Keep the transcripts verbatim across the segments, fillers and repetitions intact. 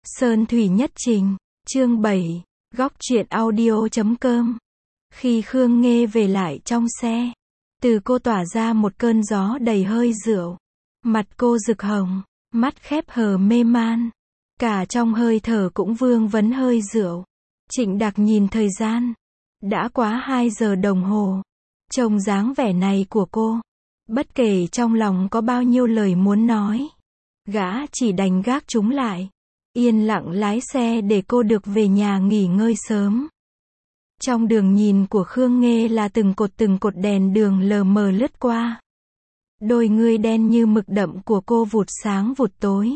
Sơn Thủy Nhất Trình, chương bảy, góc truyện audio chấm com. Khi Khương Nghê về lại trong xe, từ cô tỏa ra một cơn gió đầy hơi rượu. Mặt cô rực hồng, mắt khép hờ mê man. Cả trong hơi thở cũng vương vấn hơi rượu. Trịnh Đạc nhìn thời gian. Đã quá hai giờ đồng hồ. Trông dáng vẻ này của cô, bất kể trong lòng có bao nhiêu lời muốn nói, gã chỉ đành gác chúng lại. Yên lặng lái xe để cô được về nhà nghỉ ngơi sớm. Trong đường nhìn của Khương Nghê là từng cột từng cột đèn đường lờ mờ lướt qua. Đôi ngươi đen như mực đậm của cô vụt sáng vụt tối.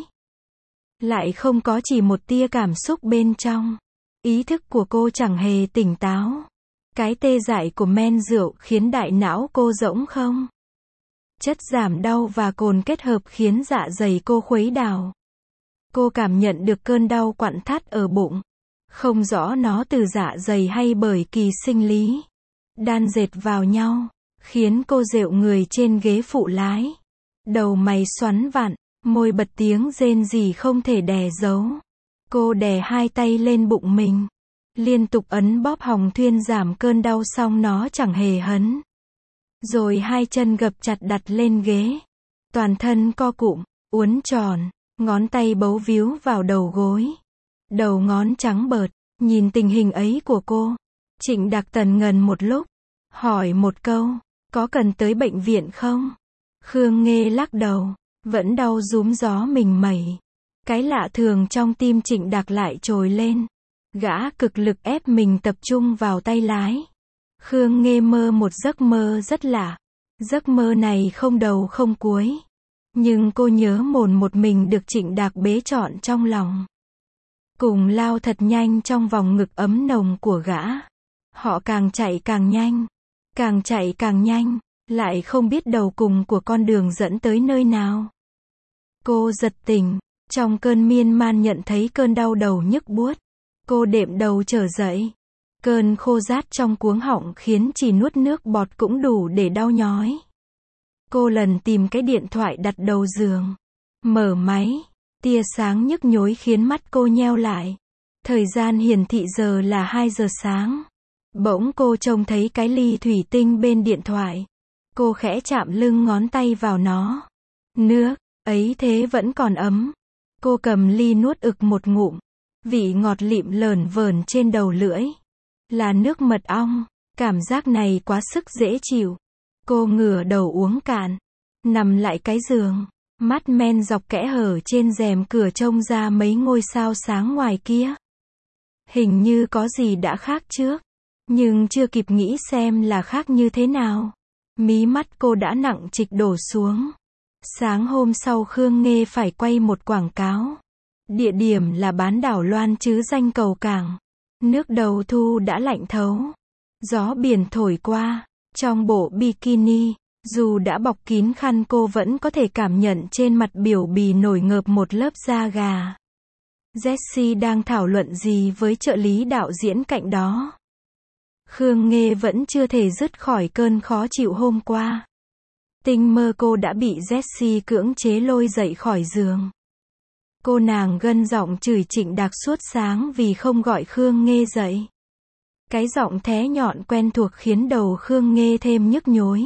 Lại không có chỉ một tia cảm xúc bên trong. Ý thức của cô chẳng hề tỉnh táo. Cái tê dại của men rượu khiến đại não cô rỗng không. Chất giảm đau và cồn kết hợp khiến dạ dày cô khuấy đảo. Cô cảm nhận được cơn đau quặn thắt ở bụng. Không rõ nó từ dạ dày hay bởi kỳ sinh lý. Đan dệt vào nhau, khiến cô dệu người trên ghế phụ lái. Đầu mày xoắn vặn, môi bật tiếng rên rỉ không thể đè giấu. Cô đè hai tay lên bụng mình. Liên tục ấn bóp hồng thuyên giảm cơn đau xong nó chẳng hề hấn. Rồi hai chân gập chặt đặt lên ghế. Toàn thân co cụm, uốn tròn, ngón tay bấu víu vào đầu gối. Đầu ngón trắng bợt, nhìn tình hình ấy của cô. Trịnh Đạc tần ngần một lúc, hỏi một câu, có cần tới bệnh viện không? Khương Nghê lắc đầu, vẫn đau rúm gió mình mẩy. Cái lạ thường trong tim Trịnh Đạc lại trồi lên. Gã cực lực ép mình tập trung vào tay lái. Khương Nghê mơ một giấc mơ rất lạ. Giấc mơ này không đầu không cuối. Nhưng cô nhớ mồn một mình được Trịnh Đạc bế trọn trong lòng. Cùng lao thật nhanh trong vòng ngực ấm nồng của gã. Họ càng chạy càng nhanh. Càng chạy càng nhanh. Lại không biết đầu cùng của con đường dẫn tới nơi nào. Cô giật tỉnh. Trong cơn miên man nhận thấy cơn đau đầu nhức buốt. Cô đệm đầu trở dậy. Cơn khô rát trong cuống họng khiến chỉ nuốt nước bọt cũng đủ để đau nhói. Cô lần tìm cái điện thoại đặt đầu giường. Mở máy. Tia sáng nhức nhối khiến mắt cô nheo lại. Thời gian hiển thị giờ là hai giờ sáng. Bỗng cô trông thấy cái ly thủy tinh bên điện thoại. Cô khẽ chạm lưng ngón tay vào nó. Nước ấy thế vẫn còn ấm. Cô cầm ly nuốt ực một ngụm. Vị ngọt lịm lởn vởn trên đầu lưỡi. Là nước mật ong. Cảm giác này quá sức dễ chịu. Cô ngửa đầu uống cạn. Nằm lại cái giường. Mắt men dọc kẽ hở trên rèm cửa trông ra mấy ngôi sao sáng ngoài kia. Hình như có gì đã khác trước. Nhưng chưa kịp nghĩ xem là khác như thế nào. Mí mắt cô đã nặng trịch đổ xuống. Sáng hôm sau Khương Nghê phải quay một quảng cáo. Địa điểm là bán đảo Loan chứ danh cầu cảng. Nước đầu thu đã lạnh thấu. Gió biển thổi qua. Trong bộ bikini, dù đã bọc kín khăn cô vẫn có thể cảm nhận trên mặt biểu bì nổi ngợp một lớp da gà. Jessie đang thảo luận gì với trợ lý đạo diễn cạnh đó. Khương Nghê vẫn chưa thể dứt khỏi cơn khó chịu hôm qua. Tinh mơ cô đã bị Jessie cưỡng chế lôi dậy khỏi giường. Cô nàng gân giọng chửi Trịnh Đạc suốt sáng vì không gọi Khương Nghê dậy. Cái giọng thé nhọn quen thuộc khiến đầu Khương Nghê thêm nhức nhối.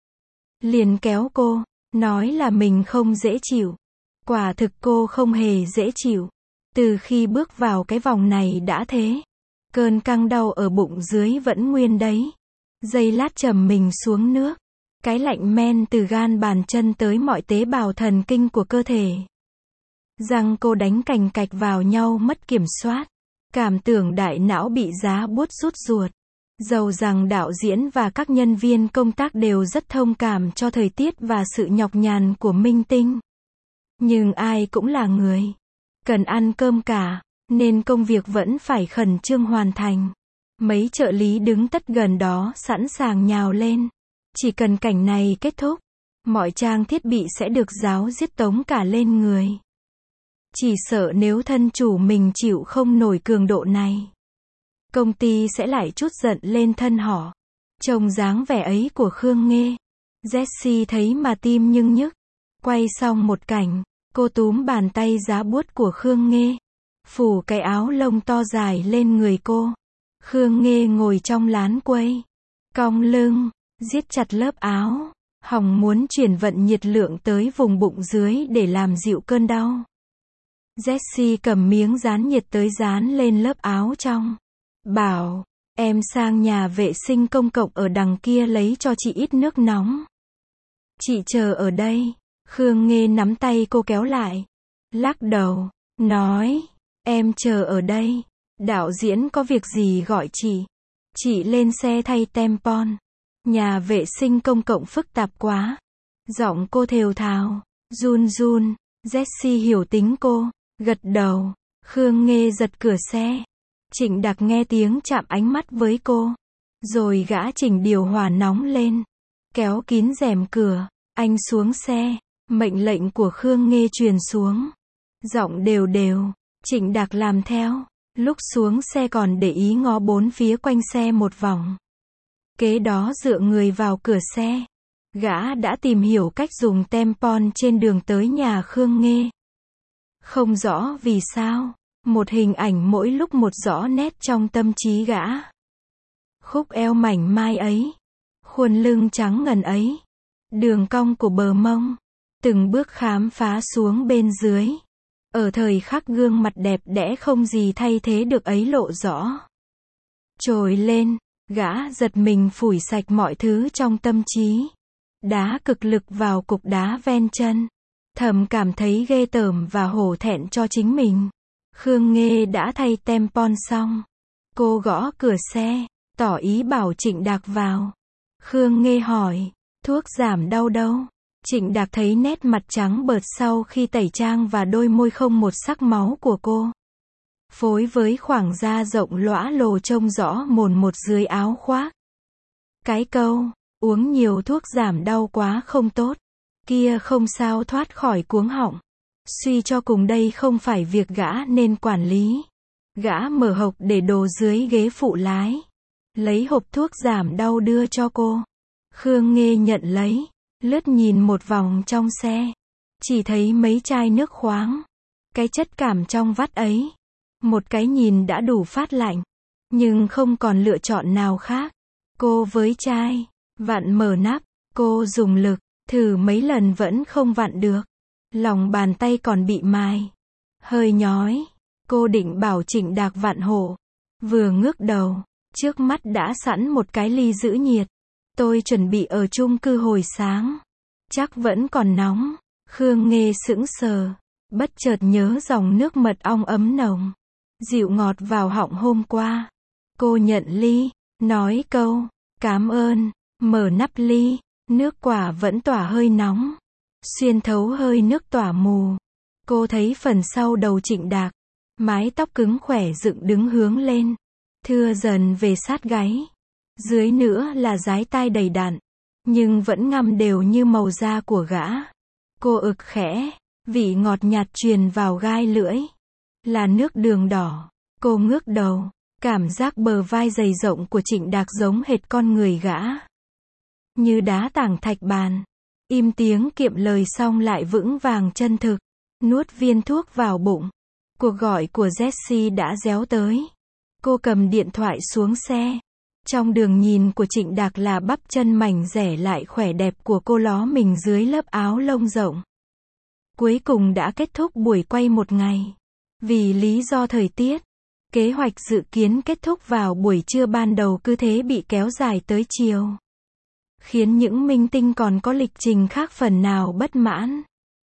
Liền kéo cô, nói là mình không dễ chịu. Quả thực cô không hề dễ chịu. Từ khi bước vào cái vòng này đã thế. Cơn căng đau ở bụng dưới vẫn nguyên đấy. Giây lát trầm mình xuống nước. Cái lạnh men từ gan bàn chân tới mọi tế bào thần kinh của cơ thể. Răng cô đánh cành cạch vào nhau mất kiểm soát. Cảm tưởng đại não bị giá buốt rút ruột. Dầu rằng đạo diễn và các nhân viên công tác đều rất thông cảm cho thời tiết và sự nhọc nhằn của minh tinh. Nhưng ai cũng là người. Cần ăn cơm cả. Nên công việc vẫn phải khẩn trương hoàn thành. Mấy trợ lý đứng tất gần đó sẵn sàng nhào lên. Chỉ cần cảnh này kết thúc, mọi trang thiết bị sẽ được giáo giết tống cả lên người. Chỉ sợ nếu thân chủ mình chịu không nổi cường độ này, công ty sẽ lại trút giận lên thân họ. Trông dáng vẻ ấy của Khương Nghê, Jessie thấy mà tim nhưng nhức. Quay xong một cảnh, cô túm bàn tay giá buốt của Khương Nghê. phủ cái áo lông to dài lên người cô. Khương Nghê ngồi trong lán quây, cong lưng, siết chặt lớp áo, hòng muốn chuyển vận nhiệt lượng tới vùng bụng dưới để làm dịu cơn đau. Jessie cầm miếng dán nhiệt tới dán lên lớp áo trong. Bảo, em sang nhà vệ sinh công cộng ở đằng kia lấy cho chị ít nước nóng. Chị chờ ở đây. Khương Nghê nắm tay cô kéo lại. Lắc đầu, nói, em chờ ở đây. Đạo diễn có việc gì gọi chị. Chị lên xe thay tampon. Nhà vệ sinh công cộng phức tạp quá. Giọng cô thều thào, run run. Jessie hiểu tính cô, gật đầu. Khương Nghê giật cửa xe. Trịnh Đạc nghe tiếng chạm ánh mắt với cô. Rồi gã chỉnh điều hòa nóng lên. Kéo kín rèm cửa. Anh xuống xe. Mệnh lệnh của Khương Nghê truyền xuống. Giọng đều đều. Trịnh Đạc làm theo. Lúc xuống xe còn để ý ngó bốn phía quanh xe một vòng. Kế đó dựa người vào cửa xe. Gã đã tìm hiểu cách dùng tampon trên đường tới nhà Khương Nghê. Không rõ vì sao, một hình ảnh mỗi lúc một rõ nét trong tâm trí gã. Khúc eo mảnh mai ấy, khuôn lưng trắng ngần ấy, đường cong của bờ mông, từng bước khám phá xuống bên dưới. Ở thời khắc gương mặt đẹp đẽ không gì thay thế được ấy lộ rõ. Trồi lên, gã giật mình phủi sạch mọi thứ trong tâm trí. Đá cực lực vào cục đá ven chân. Thầm cảm thấy ghê tởm và hổ thẹn cho chính mình. Khương Nghê đã thay tampon xong. Cô gõ cửa xe, tỏ ý bảo Trịnh Đạc vào. Khương Nghê hỏi, thuốc giảm đau đâu? Trịnh Đạc thấy nét mặt trắng bợt sau khi tẩy trang và đôi môi không một sắc máu của cô. Phối với khoảng da rộng lõa lồ trông rõ mồn một dưới áo khoác. Cái câu, uống nhiều thuốc giảm đau quá không tốt. Kia không sao thoát khỏi cuống họng. Suy cho cùng đây không phải việc gã nên quản lý. Gã mở hộc để đồ dưới ghế phụ lái. Lấy hộp thuốc giảm đau đưa cho cô. Khương Nghê nhận lấy. Lướt nhìn một vòng trong xe. Chỉ thấy mấy chai nước khoáng. Cái chất cảm trong vắt ấy. Một cái nhìn đã đủ phát lạnh. Nhưng không còn lựa chọn nào khác. Cô với chai. Vặn mở nắp. Cô dùng lực. Thử mấy lần vẫn không vặn được. Lòng bàn tay còn bị mài. Hơi nhói. Cô định bảo Trịnh Đạc vặn hộ. Vừa ngước đầu. Trước mắt đã sẵn một cái ly giữ nhiệt. Tôi chuẩn bị ở chung cư hồi sáng. Chắc vẫn còn nóng. Khương Nghê sững sờ. Bất chợt nhớ dòng nước mật ong ấm nồng. Dịu ngọt vào họng hôm qua. Cô nhận ly. Nói câu. Cám ơn. Mở nắp ly. Nước quả vẫn tỏa hơi nóng. Xuyên thấu hơi nước tỏa mù. Cô thấy phần sau đầu Trịnh Đạc. Mái tóc cứng khỏe dựng đứng hướng lên. Thưa dần về sát gáy. Dưới nữa là dái tai đầy đặn. Nhưng vẫn ngăm đều như màu da của gã. Cô ực khẽ. Vị ngọt nhạt truyền vào gai lưỡi. Là nước đường đỏ. Cô ngước đầu. Cảm giác bờ vai dày rộng của Trịnh Đạc giống hệt con người gã. Như đá tảng thạch bàn. Im tiếng kiệm lời xong lại vững vàng chân thực. Nuốt viên thuốc vào bụng. Cuộc gọi của Jessie đã réo tới. Cô cầm điện thoại xuống xe. Trong đường nhìn của Trịnh Đạc là bắp chân mảnh dẻ lại khỏe đẹp của cô ló mình dưới lớp áo lông rộng. Cuối cùng đã kết thúc buổi quay một ngày. Vì lý do thời tiết, kế hoạch dự kiến kết thúc vào buổi trưa ban đầu cứ thế bị kéo dài tới chiều. Khiến những minh tinh còn có lịch trình khác phần nào bất mãn.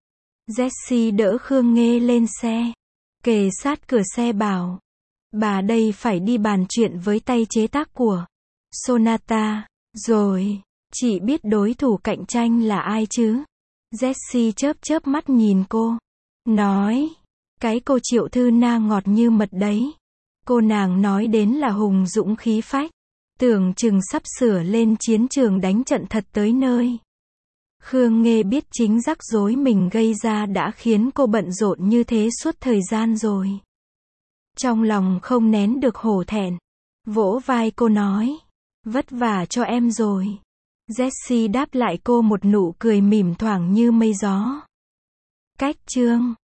Jessie đỡ Khương Nghê lên xe. Kề sát cửa xe bảo. Bà đây phải đi bàn chuyện với tay chế tác của Sonata. Rồi, chị biết đối thủ cạnh tranh là ai chứ? Jessie chớp chớp mắt nhìn cô. Nói. Cái cô Triệu Thư Na ngọt như mật đấy. Cô nàng nói đến là hùng dũng khí phách. Tưởng chừng sắp sửa lên chiến trường đánh trận thật tới nơi. Khương Nghê biết chính rắc rối mình gây ra đã khiến cô bận rộn như thế suốt thời gian rồi. Trong lòng không nén được hổ thẹn. Vỗ vai cô nói. Vất vả cho em rồi. Jessie đáp lại cô một nụ cười mỉm thoảng như mây gió. Cách chương